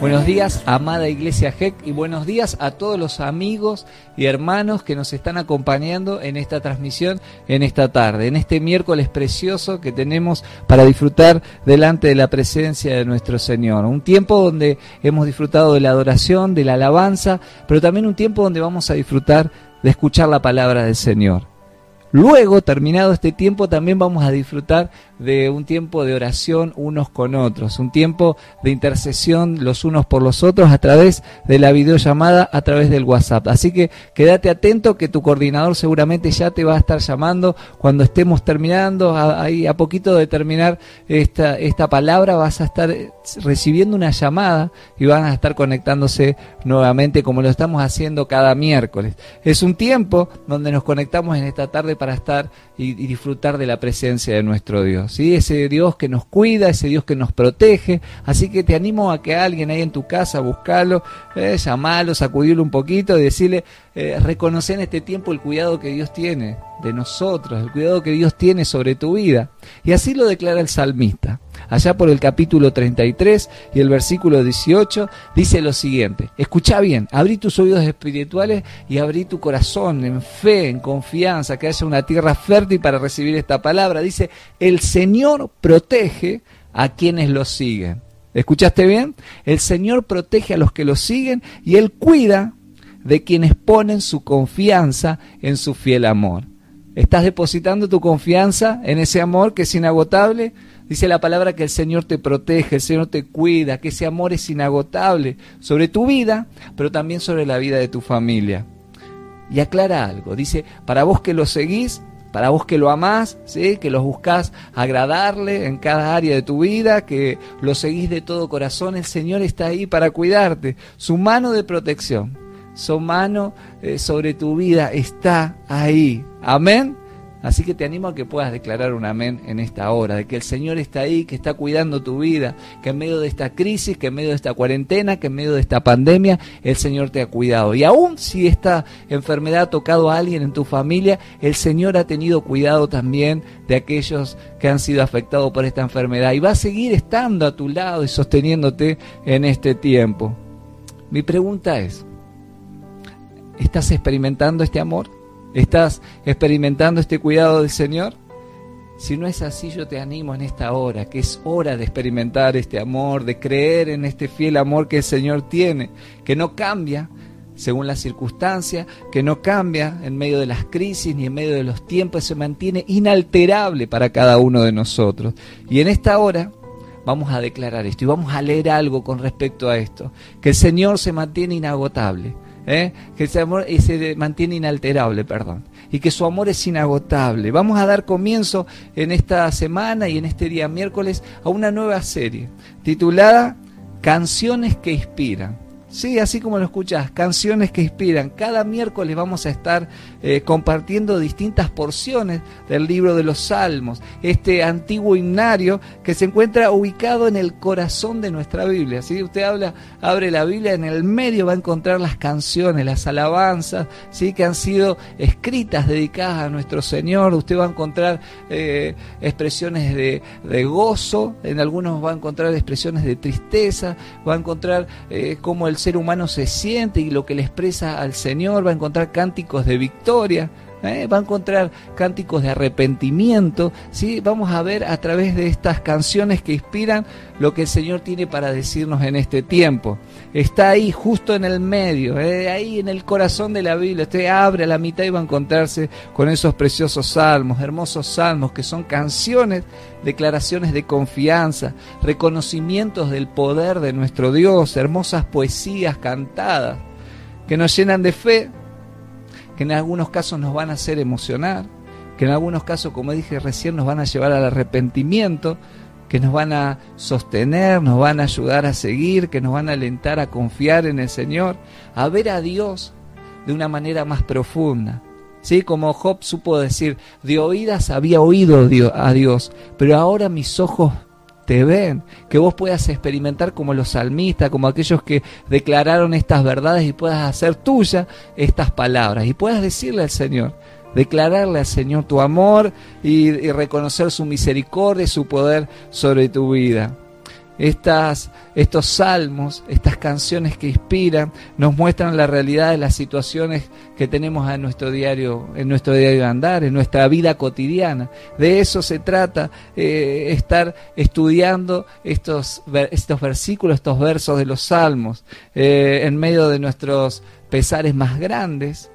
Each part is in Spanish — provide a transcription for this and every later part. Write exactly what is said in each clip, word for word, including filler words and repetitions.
Buenos días, amada Iglesia G E C, y buenos días a todos los amigos y hermanos que nos están acompañando en esta transmisión en esta tarde, en este miércoles precioso que tenemos para disfrutar delante de la presencia de nuestro Señor. Un tiempo donde hemos disfrutado de la adoración, de la alabanza, pero también un tiempo donde vamos a disfrutar de escuchar la palabra del Señor. Luego, terminado este tiempo, también vamos a disfrutar de un tiempo de oración unos con otros, un tiempo de intercesión los unos por los otros a través de la videollamada, a través del WhatsApp. Así que quédate atento que tu coordinador seguramente ya te va a estar llamando cuando estemos terminando, ahí a poquito de terminar esta, esta palabra vas a estar recibiendo una llamada y van a estar conectándose nuevamente como lo estamos haciendo cada miércoles. Es un tiempo donde nos conectamos en esta tarde para estar y, y disfrutar de la presencia de nuestro Dios, ¿sí? Ese Dios que nos cuida, ese Dios que nos protege. Así que te animo a que alguien ahí en tu casa, buscalo, eh, llamalo, sacudirlo un poquito y decirle, eh, reconocer en este tiempo el cuidado que Dios tiene de nosotros, el cuidado que Dios tiene sobre tu vida. Y así lo declara el salmista. Allá por el capítulo treinta y tres y el versículo dieciocho dice lo siguiente: escucha bien, abrí tus oídos espirituales y abrí tu corazón en fe, en confianza, que haya una tierra fértil para recibir esta palabra. Dice, el Señor protege a quienes lo siguen. ¿Escuchaste bien? El Señor protege a los que lo siguen y Él cuida de quienes ponen su confianza en su fiel amor. ¿Estás depositando tu confianza en ese amor que es inagotable? Dice la palabra que el Señor te protege, el Señor te cuida, que ese amor es inagotable sobre tu vida, pero también sobre la vida de tu familia. Y aclara algo, dice, para vos que lo seguís, para vos que lo amás, ¿sí? Que los buscás agradarle en cada área de tu vida, que lo seguís de todo corazón, el Señor está ahí para cuidarte. Su mano de protección, su mano eh, sobre tu vida está ahí. Amén. Así que te animo a que puedas declarar un amén en esta hora, de que el Señor está ahí, que está cuidando tu vida, que en medio de esta crisis, que en medio de esta cuarentena, que en medio de esta pandemia, el Señor te ha cuidado. Y aún si esta enfermedad ha tocado a alguien en tu familia, el Señor ha tenido cuidado también de aquellos que han sido afectados por esta enfermedad y va a seguir estando a tu lado y sosteniéndote en este tiempo. Mi pregunta es, ¿estás experimentando este amor? ¿Estás experimentando este cuidado del Señor? Si no es así, yo te animo en esta hora, que es hora de experimentar este amor, de creer en este fiel amor que el Señor tiene, que no cambia según las circunstancias, que no cambia en medio de las crisis ni en medio de los tiempos, se mantiene inalterable para cada uno de nosotros. Y en esta hora vamos a declarar esto y vamos a leer algo con respecto a esto, que el Señor se mantiene inagotable. ¿Eh? Que ese amor se mantiene inalterable, perdón, y que su amor es inagotable. Vamos a dar comienzo en esta semana y en este día miércoles a una nueva serie titulada Canciones que Inspiran. Sí, así como lo escuchas, canciones que inspiran. Cada miércoles vamos a estar eh, compartiendo distintas porciones del libro de los Salmos, este antiguo himnario que se encuentra ubicado en el corazón de nuestra Biblia. ¿Sí? Usted habla, abre la Biblia, en el medio va a encontrar las canciones, las alabanzas, ¿sí? Que han sido escritas, dedicadas a nuestro Señor. Usted va a encontrar eh, expresiones de, de gozo, en algunos va a encontrar expresiones de tristeza, va a encontrar eh, cómo el ser humano se siente y lo que le expresa al Señor, va a encontrar cánticos de victoria, ¿eh? Va a encontrar cánticos de arrepentimiento, ¿sí? Vamos a ver a través de estas canciones que inspiran lo que el Señor tiene para decirnos en este tiempo. Está ahí justo en el medio, ¿eh? Ahí en el corazón de la Biblia. Usted abre a la mitad y va a encontrarse con esos preciosos salmos, hermosos salmos que son canciones, declaraciones de confianza, reconocimientos del poder de nuestro Dios, hermosas poesías cantadas que nos llenan de fe, que en algunos casos nos van a hacer emocionar, que en algunos casos, como dije recién, nos van a llevar al arrepentimiento, que nos van a sostener, nos van a ayudar a seguir, que nos van a alentar a confiar en el Señor, a ver a Dios de una manera más profunda. ¿Sí? Como Job supo decir, de oídas había oído a Dios, pero ahora mis ojos te ven, que vos puedas experimentar como los salmistas, como aquellos que declararon estas verdades y puedas hacer tuya estas palabras y puedas decirle al Señor, declararle al Señor tu amor y, y reconocer su misericordia y su poder sobre tu vida. Estas, estos salmos, estas canciones que inspiran, nos muestran la realidad de las situaciones que tenemos en nuestro diario, en nuestro diario andar, en nuestra vida cotidiana. De eso se trata, eh, estar estudiando estos, estos versículos, estos versos de los salmos, eh, en medio de nuestros pesares más grandes,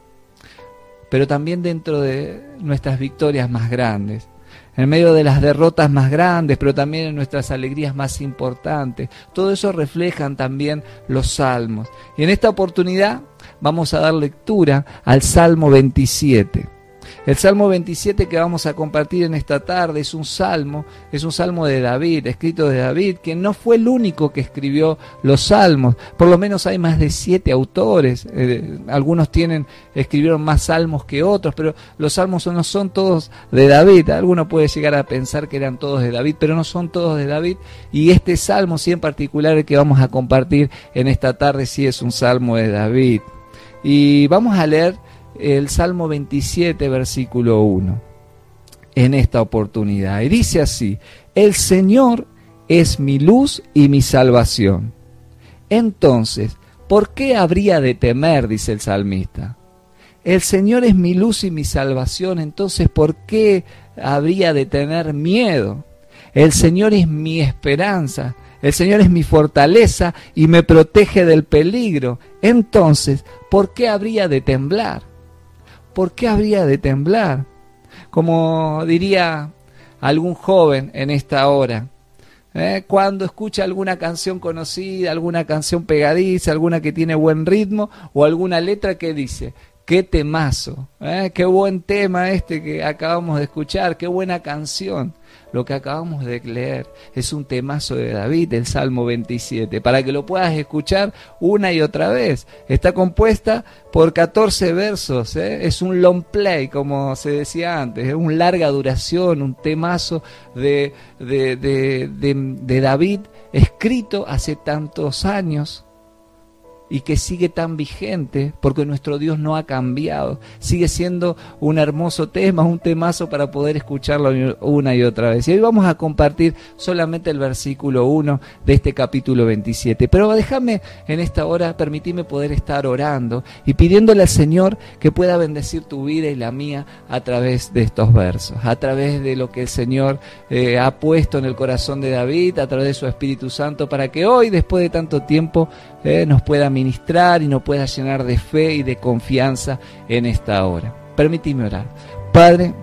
pero también dentro de nuestras victorias más grandes. En medio de las derrotas más grandes, pero también en nuestras alegrías más importantes. Todo eso reflejan también los salmos. Y en esta oportunidad vamos a dar lectura al Salmo veintisiete. El Salmo veintisiete que vamos a compartir en esta tarde es un salmo, es un salmo de David, escrito de David, que no fue el único que escribió los salmos. Por lo menos hay más de siete autores. Eh, algunos tienen, escribieron más salmos que otros, pero los salmos no son todos de David. Alguno puede llegar a pensar que eran todos de David, pero no son todos de David. Y este salmo sí en particular, el que vamos a compartir en esta tarde, sí es un salmo de David. Y vamos a leer el Salmo veintisiete, versículo uno, en esta oportunidad. Y dice así: el Señor es mi luz y mi salvación. Entonces, ¿por qué habría de temer?, dice el salmista. El Señor es mi luz y mi salvación, entonces ¿por qué habría de tener miedo? El Señor es mi esperanza, el Señor es mi fortaleza y me protege del peligro. Entonces, ¿por qué habría de temblar? ¿Por qué habría de temblar? Como diría algún joven en esta hora, ¿eh? Cuando escucha alguna canción conocida, alguna canción pegadiza, alguna que tiene buen ritmo o alguna letra que dice: qué temazo, ¿eh? Qué buen tema este que acabamos de escuchar, qué buena canción. Lo que acabamos de leer es un temazo de David, el Salmo veintisiete, para que lo puedas escuchar una y otra vez. Está compuesta por catorce versos, ¿eh? Es un long play, como se decía antes, es un larga duración, un temazo de, de, de, de, de David, escrito hace tantos años, y que sigue tan vigente, porque nuestro Dios no ha cambiado. Sigue siendo un hermoso tema, un temazo para poder escucharlo una y otra vez. Y hoy vamos a compartir solamente el versículo uno de este capítulo veintisiete. Pero déjame en esta hora, permitime poder estar orando y pidiéndole al Señor que pueda bendecir tu vida y la mía a través de estos versos, a través de lo que el Señor eh, ha puesto en el corazón de David, a través de su Espíritu Santo, para que hoy, después de tanto tiempo, eh, nos pueda ministrar y nos pueda llenar de fe y de confianza en esta hora. Permíteme orar. Padre,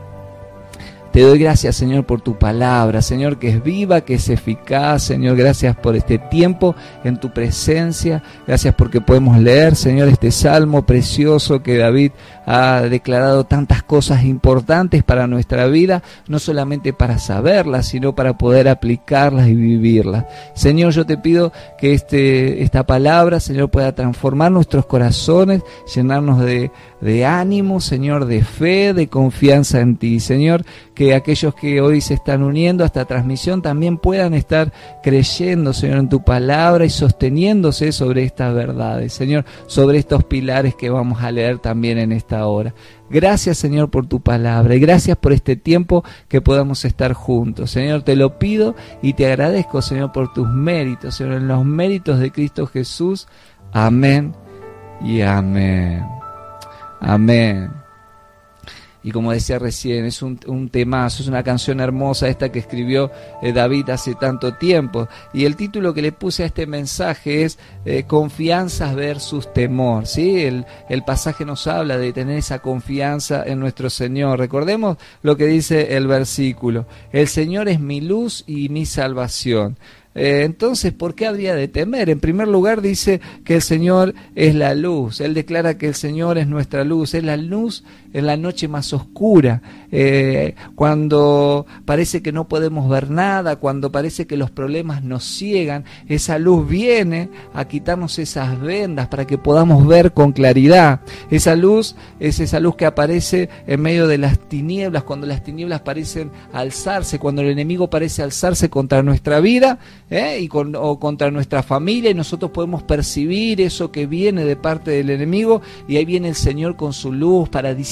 te doy gracias, Señor, por tu palabra, Señor, que es viva, que es eficaz. Señor, gracias por este tiempo en tu presencia. Gracias porque podemos leer, Señor, este salmo precioso que David ha declarado tantas cosas importantes para nuestra vida, no solamente para saberlas, sino para poder aplicarlas y vivirlas. Señor, yo te pido que este, esta palabra, Señor, pueda transformar nuestros corazones, llenarnos de, de ánimo, Señor, de fe, de confianza en ti. Señor, que aquellos que hoy se están uniendo a esta transmisión también puedan estar creyendo, Señor, en tu palabra y sosteniéndose sobre estas verdades, Señor, sobre estos pilares que vamos a leer también en esta hora. Gracias, Señor, por tu palabra y gracias por este tiempo que podamos estar juntos. Señor, te lo pido y te agradezco, Señor, por tus méritos, Señor, en los méritos de Cristo Jesús. Amén y amén. Amén. Y como decía recién, es un, un temazo, es una canción hermosa esta que escribió eh, David hace tanto tiempo. Y el título que le puse a este mensaje es eh, Confianza versus temor, ¿sí? El, el pasaje nos habla de tener esa confianza en nuestro Señor. Recordemos lo que dice el versículo: el Señor es mi luz y mi salvación. Eh, entonces, ¿por qué habría de temer? En primer lugar dice que el Señor es la luz. Él declara que el Señor es nuestra luz, es la luz en la noche más oscura, eh, cuando parece que no podemos ver nada, cuando parece que los problemas nos ciegan. Esa luz viene a quitarnos esas vendas para que podamos ver con claridad. Esa luz es esa luz que aparece en medio de las tinieblas, cuando las tinieblas parecen alzarse, cuando el enemigo parece alzarse contra nuestra vida, ¿Eh? y con, o contra nuestra familia, y nosotros podemos percibir eso que viene de parte del enemigo, y ahí viene el Señor con su luz para disipar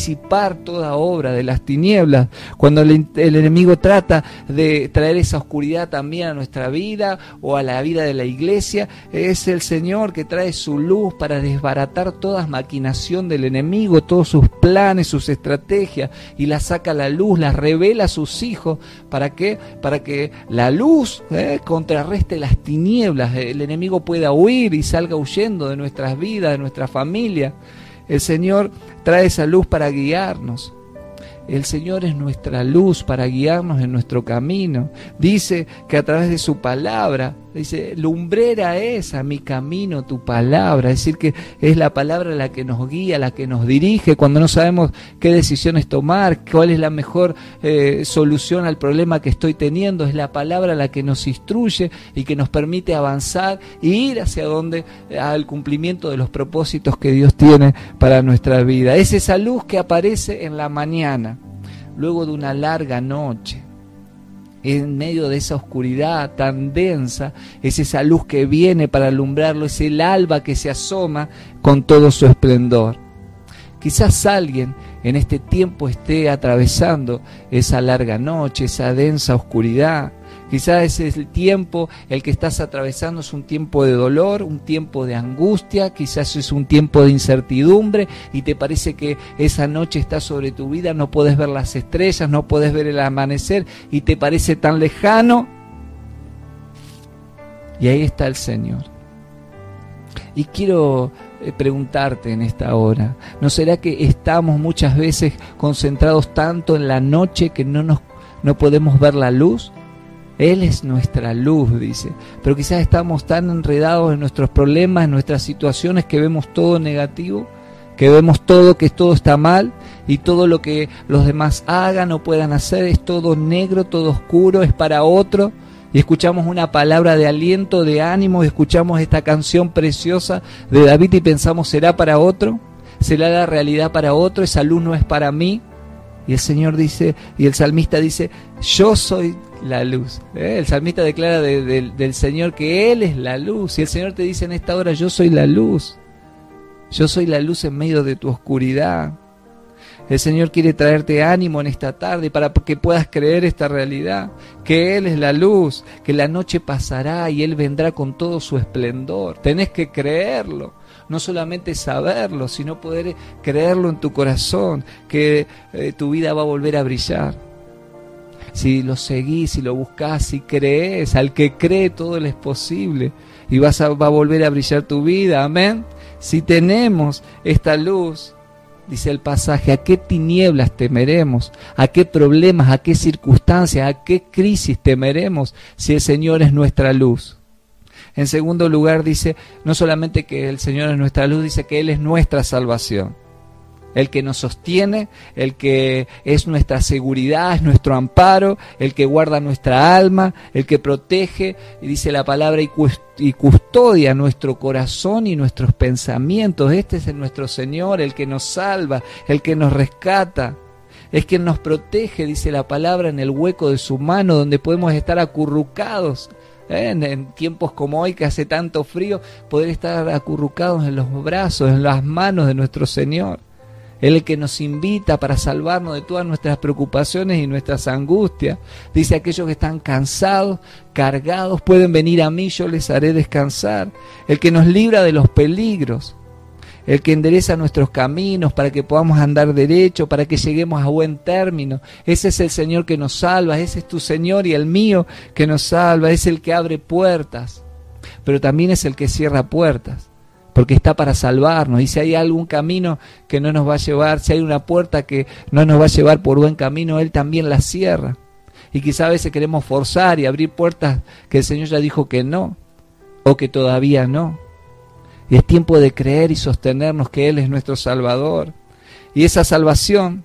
disipar toda obra de las tinieblas. Cuando el, el enemigo trata de traer esa oscuridad también a nuestra vida o a la vida de la iglesia, es el Señor que trae su luz para desbaratar toda maquinación del enemigo, todos sus planes, sus estrategias, y las saca a la luz, las revela a sus hijos. ¿Para qué? Para que la luz eh, contrarreste las tinieblas, el enemigo pueda huir y salga huyendo de nuestras vidas, de nuestra familia. El Señor trae esa luz para guiarnos. El Señor es nuestra luz para guiarnos en nuestro camino. Dice que a través de su palabra, dice, lumbrera es a mi camino tu palabra. Es decir, que es la palabra la que nos guía, la que nos dirige cuando no sabemos qué decisiones tomar, cuál es la mejor eh, solución al problema que estoy teniendo. Es la palabra la que nos instruye y que nos permite avanzar e ir hacia donde, al cumplimiento de los propósitos que Dios tiene para nuestra vida. Es esa luz que aparece en la mañana, luego de una larga noche. En medio de esa oscuridad tan densa, es esa luz que viene para alumbrarlo, es el alba que se asoma con todo su esplendor. Quizás alguien en este tiempo esté atravesando esa larga noche, esa densa oscuridad. Quizás ese es el tiempo, el que estás atravesando es un tiempo de dolor, un tiempo de angustia, quizás es un tiempo de incertidumbre y te parece que esa noche está sobre tu vida, no puedes ver las estrellas, no puedes ver el amanecer y te parece tan lejano. Y ahí está el Señor. Y quiero preguntarte en esta hora, ¿no será que estamos muchas veces concentrados tanto en la noche que no, nos, no podemos ver la luz? Él es nuestra luz, dice, pero quizás estamos tan enredados en nuestros problemas, en nuestras situaciones, que vemos todo negativo, que vemos todo, que todo está mal, y todo lo que los demás hagan o puedan hacer es todo negro, todo oscuro, es para otro, y escuchamos una palabra de aliento, de ánimo, y escuchamos esta canción preciosa de David y pensamos, ¿será para otro? ¿Será la realidad para otro? ¿Esa luz no es para mí? Y el Señor dice, y el salmista dice, yo soy la luz. ¿Eh? El salmista declara de, de, del Señor que Él es la luz. Y el Señor te dice en esta hora, yo soy la luz. Yo soy la luz en medio de tu oscuridad. El Señor quiere traerte ánimo en esta tarde para que puedas creer esta realidad, que Él es la luz, que la noche pasará y Él vendrá con todo su esplendor. Tenés que creerlo. No solamente saberlo, sino poder creerlo en tu corazón, que eh, tu vida va a volver a brillar. Si lo seguís, si lo buscás, si crees, al que cree todo le es posible y vas a, va a volver a brillar tu vida, amén. Si tenemos esta luz, dice el pasaje, ¿a qué tinieblas temeremos? ¿A qué problemas, a qué circunstancias, a qué crisis temeremos si el Señor es nuestra luz? En segundo lugar dice, no solamente que el Señor es nuestra luz, dice que Él es nuestra salvación. El que nos sostiene, el que es nuestra seguridad, es nuestro amparo, el que guarda nuestra alma, el que protege, y dice la palabra, y custodia nuestro corazón y nuestros pensamientos. Este es nuestro Señor, el que nos salva, el que nos rescata. Es quien nos protege, dice la palabra, en el hueco de su mano, donde podemos estar acurrucados. ¿Eh? En, en tiempos como hoy, que hace tanto frío, poder estar acurrucados en los brazos, en las manos de nuestro Señor. Él es el que nos invita para salvarnos de todas nuestras preocupaciones y nuestras angustias. Dice, aquellos que están cansados, cargados, pueden venir a mí, yo les haré descansar. El que nos libra de los peligros. El que endereza nuestros caminos para que podamos andar derecho, para que lleguemos a buen término. Ese es el Señor que nos salva, ese es tu Señor y el mío que nos salva. Es el que abre puertas, pero también es el que cierra puertas, porque está para salvarnos. Y si hay algún camino que no nos va a llevar, si hay una puerta que no nos va a llevar por buen camino, Él también la cierra. Y quizá a veces queremos forzar y abrir puertas que el Señor ya dijo que no, o que todavía no. Y es tiempo de creer y sostenernos que Él es nuestro Salvador. Y esa salvación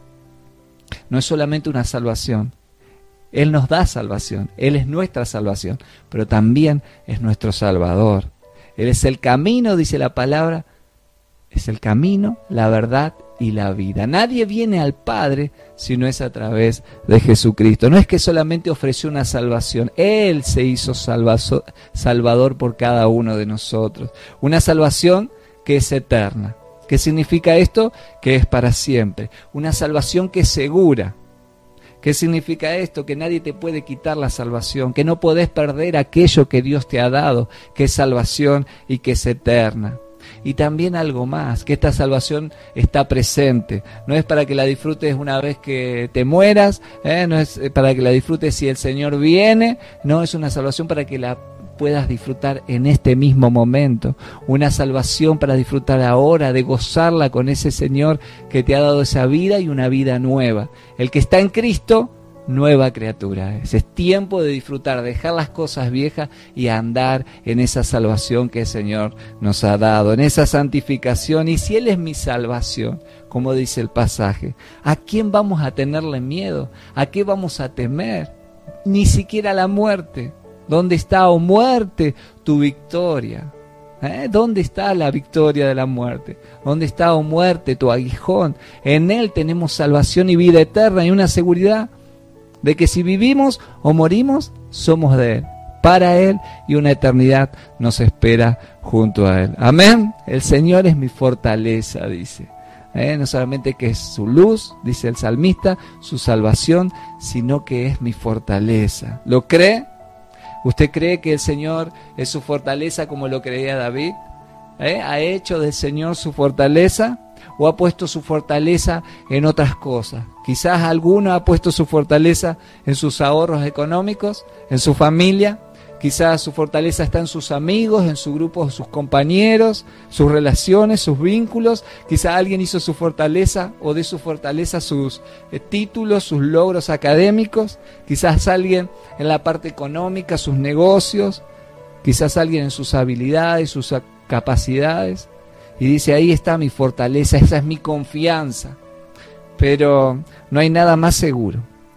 no es solamente una salvación. Él nos da salvación. Él es nuestra salvación. Pero también es nuestro Salvador. Él es el camino, dice la palabra. Es el camino, la verdad y la vida. Nadie viene al Padre si no es a través de Jesucristo. No es que solamente ofreció una salvación. Él se hizo salvazo, salvador por cada uno de nosotros. Una salvación que es eterna, ¿Qué significa esto? Que es para siempre. Una salvación que es segura. ¿Qué significa esto? Que nadie te puede quitar la salvación, que no podés perder aquello que Dios te ha dado, que es salvación y que es eterna. Y también algo más, que esta salvación está presente. No es para que la disfrutes una vez que te mueras, ¿eh? No es para que la disfrutes si el Señor viene, no, es una salvación para que la puedas disfrutar en este mismo momento. Una salvación para disfrutar ahora, de gozarla con ese Señor que te ha dado esa vida y una vida nueva. El que está en Cristo, nueva criatura es. Es tiempo de disfrutar, dejar las cosas viejas y andar en esa salvación que el Señor nos ha dado, en esa santificación. Y si Él es mi salvación, como dice el pasaje, ¿a quién vamos a tenerle miedo? ¿A qué vamos a temer? Ni siquiera la muerte. ¿Dónde está, oh muerte, tu victoria? ¿Eh? ¿Dónde está la victoria de la muerte? ¿Dónde está, oh muerte, tu aguijón? En Él tenemos salvación y vida eterna y una seguridad de que si vivimos o morimos, somos de Él, para Él, y una eternidad nos espera junto a Él. Amén. El Señor es mi fortaleza, dice. ¿Eh? No solamente que es su luz, dice el salmista, su salvación, sino que es mi fortaleza. ¿Lo cree? ¿Usted cree que el Señor es su fortaleza como lo creía David? ¿Eh? ¿Ha hecho del Señor su fortaleza? ¿O ha puesto su fortaleza en otras cosas? Quizás alguno ha puesto su fortaleza en sus ahorros económicos, en su familia. Quizás su fortaleza está en sus amigos, en su grupo, sus compañeros, sus relaciones, sus vínculos. Quizás alguien hizo su fortaleza o de su fortaleza sus eh, títulos, sus logros académicos. Quizás alguien en la parte económica, sus negocios. Quizás alguien en sus habilidades, sus capacidades. Y dice, ahí está mi fortaleza, esa es mi confianza. Pero no hay nada más seguro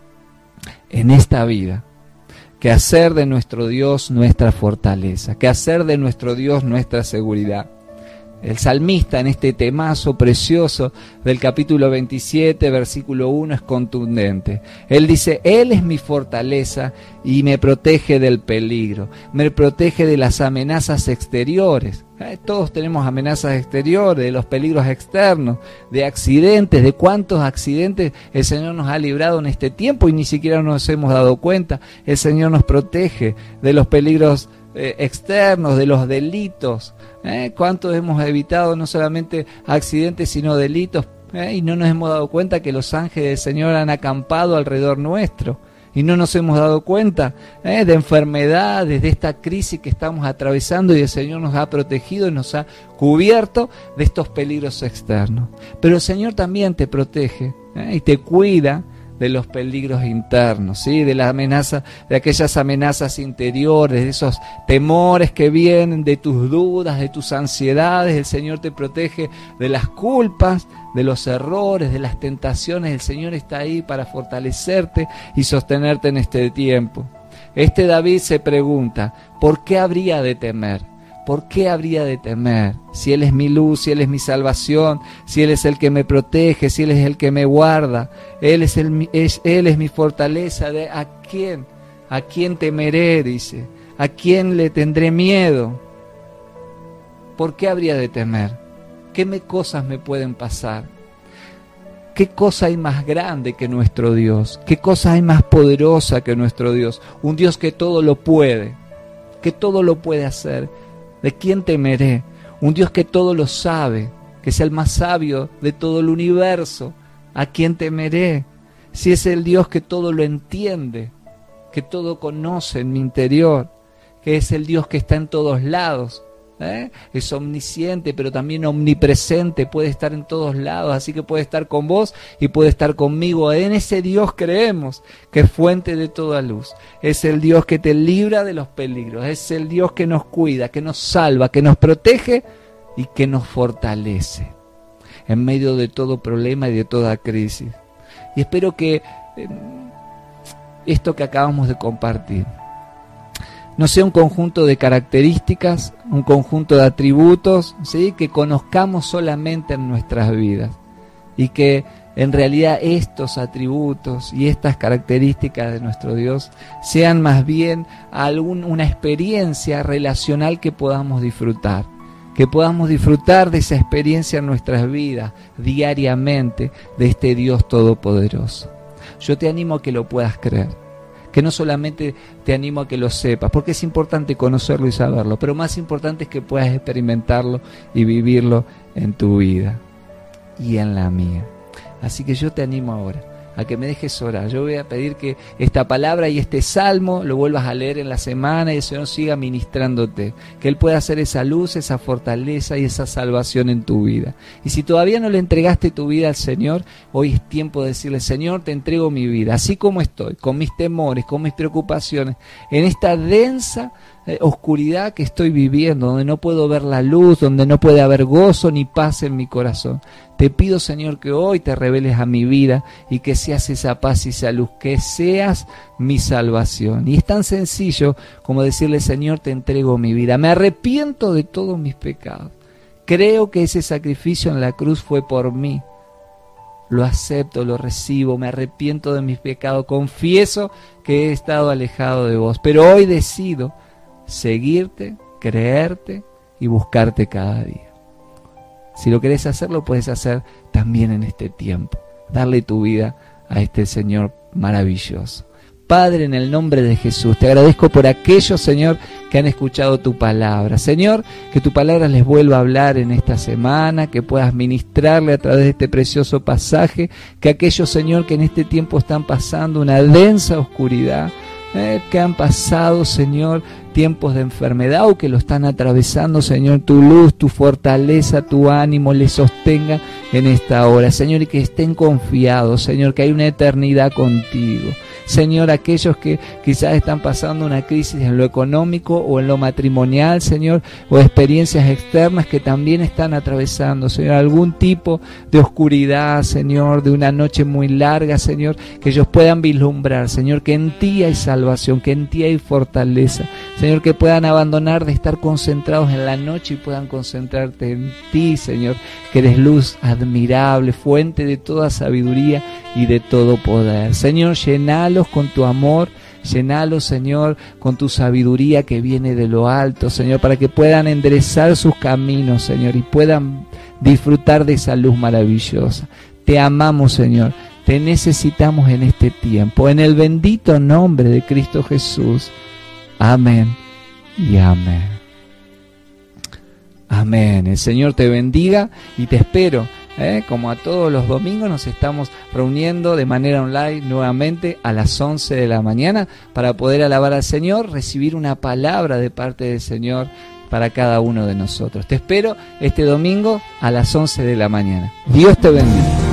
en esta vida que hacer de nuestro Dios nuestra fortaleza, que hacer de nuestro Dios nuestra seguridad. El salmista en este temazo precioso del capítulo veintisiete, versículo uno, es contundente. Él dice, Él es mi fortaleza y me protege del peligro, me protege de las amenazas exteriores. Eh, todos tenemos amenazas exteriores, de los peligros externos, de accidentes, de cuántos accidentes el Señor nos ha librado en este tiempo y ni siquiera nos hemos dado cuenta. El Señor nos protege de los peligros eh, externos, de los delitos. Eh, cuántos hemos evitado no solamente accidentes sino delitos, eh, y no nos hemos dado cuenta que los ángeles del Señor han acampado alrededor nuestro. Y no nos hemos dado cuenta eh, de enfermedades, de esta crisis que estamos atravesando, y el Señor nos ha protegido y nos ha cubierto de estos peligros externos. Pero el Señor también te protege eh, y te cuida de los peligros internos, ¿sí? De la amenaza, de aquellas amenazas interiores, de esos temores que vienen, de tus dudas, de tus ansiedades. El Señor te protege de las culpas, de los errores, de las tentaciones. El Señor está ahí para fortalecerte y sostenerte en este tiempo. Este David se pregunta, ¿por qué habría de temer? ¿Por qué habría de temer? Si Él es mi luz, si Él es mi salvación, si Él es el que me protege, si Él es el que me guarda, Él es, el, es, Él es mi fortaleza. ¿De a quién? ¿A quién temeré? Dice. ¿A quién le tendré miedo? ¿Por qué habría de temer? ¿Qué me, cosas me pueden pasar? ¿Qué cosa hay más grande que nuestro Dios? ¿Qué cosa hay más poderosa que nuestro Dios? Un Dios que todo lo puede, que todo lo puede hacer. ¿De quién temeré? Un Dios que todo lo sabe, que es el más sabio de todo el universo. ¿A quién temeré? Si es el Dios que todo lo entiende, que todo conoce en mi interior, que es el Dios que está en todos lados. ¿Eh? Es omnisciente, pero también omnipresente, puede estar en todos lados, así que puede estar con vos y puede estar conmigo. En ese Dios creemos, que es fuente de toda luz. Es el Dios que te libra de los peligros, es el Dios que nos cuida, que nos salva, que nos protege y que nos fortalece en medio de todo problema y de toda crisis. Y espero que eh, esto que acabamos de compartir no sea un conjunto de características, un conjunto de atributos, ¿sí?, que conozcamos solamente en nuestras vidas, y que en realidad estos atributos y estas características de nuestro Dios sean más bien algún, una experiencia relacional que podamos disfrutar. que podamos disfrutar de esa experiencia en nuestras vidas diariamente de este Dios todopoderoso. Yo te animo a que lo puedas creer, que no solamente te animo a que lo sepas, porque es importante conocerlo y saberlo, pero más importante es que puedas experimentarlo y vivirlo en tu vida y en la mía. Así que yo te animo ahora a que me dejes orar. Yo voy a pedir que esta palabra y este salmo lo vuelvas a leer en la semana y el Señor siga ministrándote, que Él pueda hacer esa luz, esa fortaleza y esa salvación en tu vida. Y si todavía no le entregaste tu vida al Señor, hoy es tiempo de decirle: Señor, te entrego mi vida, así como estoy, con mis temores, con mis preocupaciones, en esta densa eh, oscuridad que estoy viviendo, donde no puedo ver la luz, donde no puede haber gozo ni paz en mi corazón. Te pido, Señor, que hoy te reveles a mi vida y que seas esa paz y esa luz, que seas mi salvación. Y es tan sencillo como decirle: Señor, te entrego mi vida, me arrepiento de todos mis pecados, creo que ese sacrificio en la cruz fue por mí, lo acepto, lo recibo, me arrepiento de mis pecados, confieso que he estado alejado de vos, pero hoy decido seguirte, creerte y buscarte cada día. Si lo querés hacer, lo puedes hacer también en este tiempo. Darle tu vida a este Señor maravilloso. Padre, en el nombre de Jesús, te agradezco por aquellos, Señor, que han escuchado tu palabra. Señor, que tu palabra les vuelva a hablar en esta semana, que puedas ministrarle a través de este precioso pasaje, que aquellos, Señor, que en este tiempo están pasando una densa oscuridad, eh, que han pasado, Señor, tiempos de enfermedad o que lo están atravesando, Señor, tu luz, tu fortaleza, tu ánimo les sostenga en esta hora, Señor, y que estén confiados, Señor, que hay una eternidad contigo. Señor, aquellos que quizás están pasando una crisis en lo económico o en lo matrimonial, Señor, o experiencias externas que también están atravesando, Señor, algún tipo de oscuridad, Señor, de una noche muy larga, Señor, que ellos puedan vislumbrar, Señor, que en ti hay salvación, que en ti hay fortaleza, Señor, que puedan abandonar de estar concentrados en la noche y puedan concentrarte en ti, Señor, que eres luz admirable, fuente de toda sabiduría y de todo poder. Señor, llenalos con tu amor, llenalos, Señor, con tu sabiduría que viene de lo alto, Señor, para que puedan enderezar sus caminos, Señor, y puedan disfrutar de esa luz maravillosa. Te amamos, Señor, te necesitamos en este tiempo, en el bendito nombre de Cristo Jesús. Amén y amén. Amén. El Señor te bendiga y te espero. ¿Eh? Como a todos los domingos nos estamos reuniendo de manera online nuevamente a las once de la mañana para poder alabar al Señor, recibir una palabra de parte del Señor para cada uno de nosotros. Te espero este domingo a las once de la mañana. Dios te bendiga.